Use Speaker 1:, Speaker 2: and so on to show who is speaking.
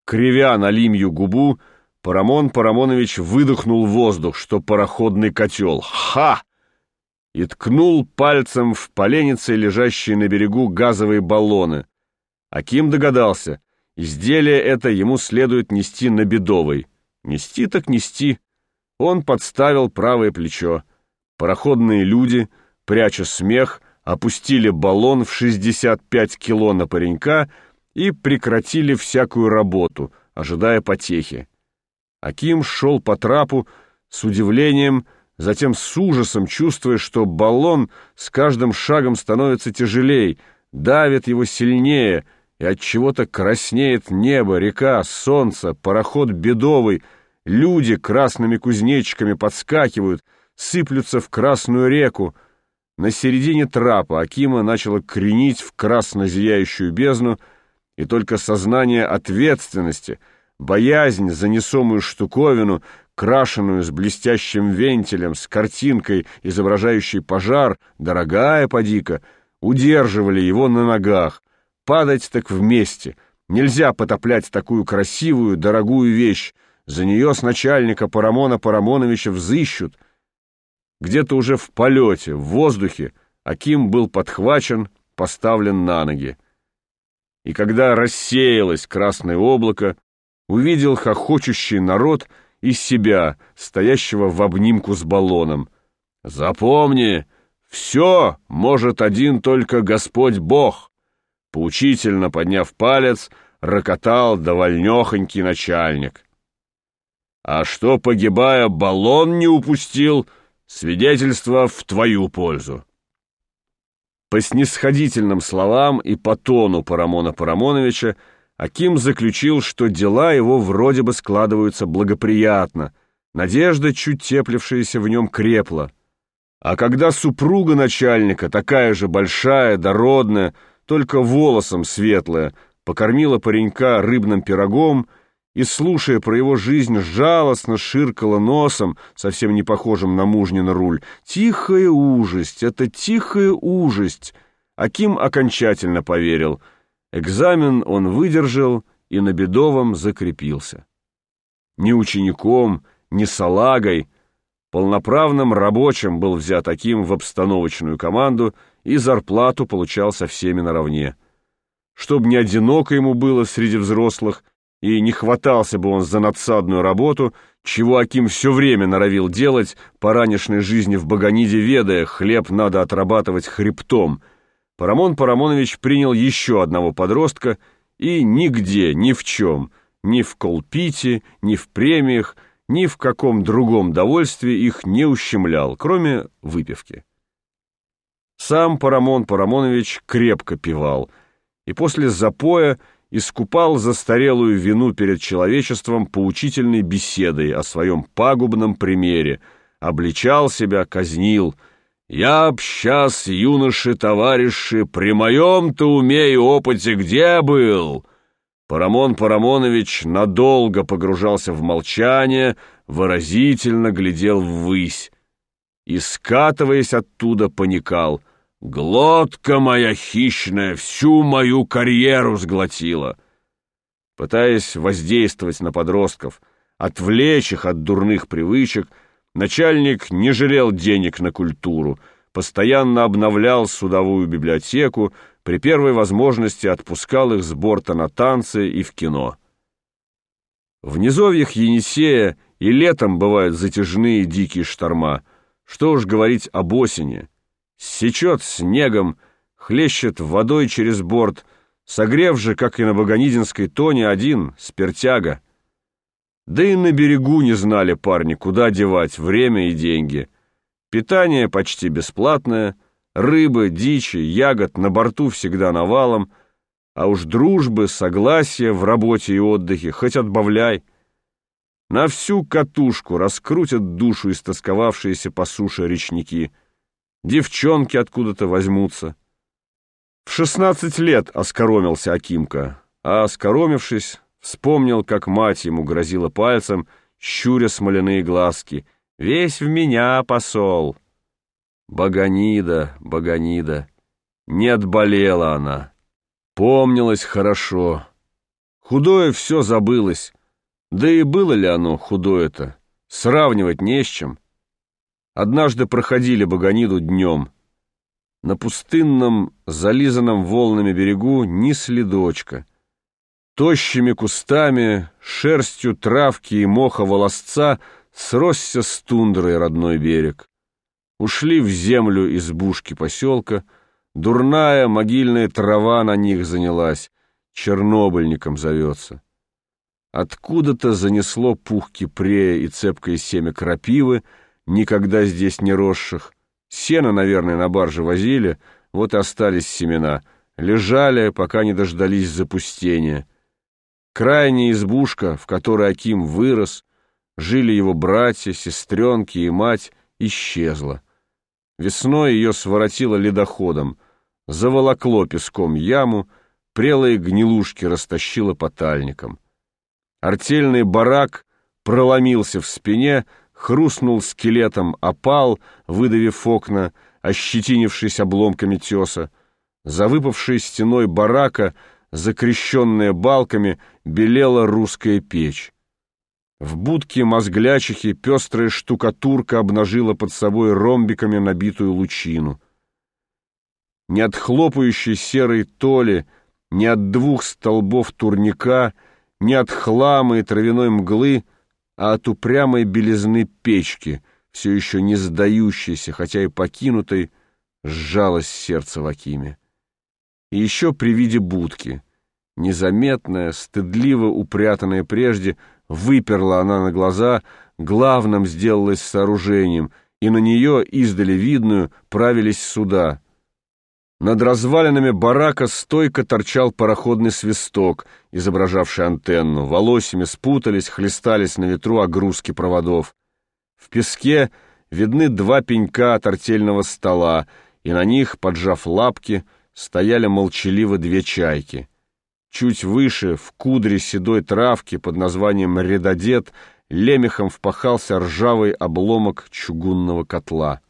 Speaker 1: Кривя на лимью губу, Парамон Парамонович выдохнул воздух, что пароходный котел. Ха! И ткнул пальцем в поленнице, лежащие на берегу газовые баллоны. Аким догадался, изделие это ему следует нести на Бедовой. Нести так нести. Он подставил правое плечо. Пароходные люди, пряча смех, опустили баллон в 65 кило на паренька и прекратили всякую работу, ожидая потехи. Аким шел по трапу с удивлением, затем с ужасом, чувствуя, что баллон с каждым шагом становится тяжелей, давит его сильнее, и от чего-то краснеет небо, река, солнце, пароход Бедовый, люди красными кузнечиками подскакивают, сыплются в Красную реку. На середине трапа Акима начало кренить в красно зияющую бездну, и только сознание ответственности, боязнь за несомую штуковину, крашеную с блестящим вентилем, с картинкой, изображающей пожар, дорогая поди-ка, удерживали его на ногах. Падать так вместе. Нельзя потоплять такую красивую, дорогую вещь. За нее с начальника Парамона Парамоновича взыщут. Где-то уже в полете, в воздухе, Аким был подхвачен, поставлен на ноги. И когда рассеялось красное облако, увидел хохочущий народ и себя, стоящего в обнимку с баллоном. «Запомни, все может один только Господь Бог!» Поучительно подняв палец, рокотал довольнёхонький начальник. «А что, погибая, баллон не упустил, свидетельство в твою пользу». По снисходительным словам и по тону Парамона Парамоновича Аким заключил, что дела его вроде бы складываются благоприятно, надежда, чуть теплившаяся в нем, крепла. А когда супруга начальника, такая же большая, дородная, только волосом светлая, покормила паренька рыбным пирогом и, слушая про его жизнь, жалостно ширкала носом, совсем не похожим на мужнин руль. Тихая ужасть, это тихая ужасть. Аким окончательно поверил. Экзамен он выдержал и на Бедовом закрепился. Ни учеником, ни салагой, полноправным рабочим был взят Аким в обстановочную команду и зарплату получал со всеми наравне. Чтоб не одиноко ему было среди взрослых, и не хватался бы он за надсадную работу, чего Аким все время норовил делать, по ранешной жизни в Баганиде ведая, хлеб надо отрабатывать хребтом, Парамон Парамонович принял еще одного подростка и нигде, ни в чем, ни в колпите, ни в премиях, ни в каком другом довольстве их не ущемлял, кроме выпивки. Сам Парамон Парамонович крепко пивал и после запоя искупал застарелую вину перед человечеством поучительной беседой о своем пагубном примере, обличал себя, казнил. «Я б сейчас, юноши-товарищи, при моем-то уме и опыте где был?» Парамон Парамонович надолго погружался в молчание, выразительно глядел ввысь и, скатываясь оттуда, паникал: «Глотка моя хищная всю мою карьеру сглотила!» Пытаясь воздействовать на подростков, отвлечь их от дурных привычек, начальник не жалел денег на культуру, постоянно обновлял судовую библиотеку, при первой возможности отпускал их с борта на танцы и в кино. В низовьях Енисея и летом бывают затяжные дикие шторма, что уж говорить об осени. Сечет снегом, хлещет водой через борт, согрев же, как и на Баганидинской тоне, один, спиртяга. Да и на берегу не знали парни, куда девать время и деньги. Питание почти бесплатное, рыбы, дичи, ягод на борту всегда навалом, а уж дружбы, согласия в работе и отдыхе хоть отбавляй. На всю катушку раскрутят душу истосковавшиеся по суше речники. Девчонки откуда-то возьмутся. В 16 лет оскоромился Акимка, а оскоромившись, вспомнил, как мать ему грозила пальцем, щуря смоляные глазки. «Весь в меня, посол!» Баганида, Баганида. Не отболела она. Помнилась хорошо. Худое все забылось. Да и было ли оно худое-то? Сравнивать не с чем. Однажды проходили Баганиду днем. На пустынном, зализанном волнами берегу ни следочка. Тощими кустами, шерстью травки и моха волосца сросся с тундрой родной берег. Ушли в землю избушки поселка, дурная могильная трава на них занялась, чернобыльником зовется. Откуда-то занесло пух кипрея и цепкое семя крапивы, никогда здесь не росших. Сено, наверное, на барже возили, вот и остались семена. Лежали, пока не дождались запустения. Крайняя избушка, в которой Аким вырос, жили его братья, сестренки и мать, исчезла. Весной ее своротило ледоходом, заволокло песком яму, прелые гнилушки растащило по тальникам. Артельный барак проломился в спине, хрустнул скелетом опал, выдавив окна, ощетинившись обломками теса. За выпавшей стеной барака, закрещенная балками, белела русская печь. В будке мозглячихи пестрая штукатурка обнажила под собой ромбиками набитую лучину. Не от хлопающей серой толи, ни от двух столбов турника, ни от хлама и травяной мглы, а от упрямой белизны печки, все еще не сдающейся, хотя и покинутой, сжалось сердце в Акиме. И еще при виде будки, незаметная, стыдливо упрятанная прежде, выперла она на глаза, главным сделалась сооружением, и на нее, издали видную, правились суда. Над развалинами барака стойко торчал пароходный свисток, изображавший антенну. Волосьями спутались, хлестались на ветру огрузки проводов. В песке видны два пенька от артельного стола, и на них, поджав лапки, стояли молчаливо две чайки. Чуть выше, в кудре седой травки под названием «Редодед», лемехом впахался ржавый обломок чугунного котла.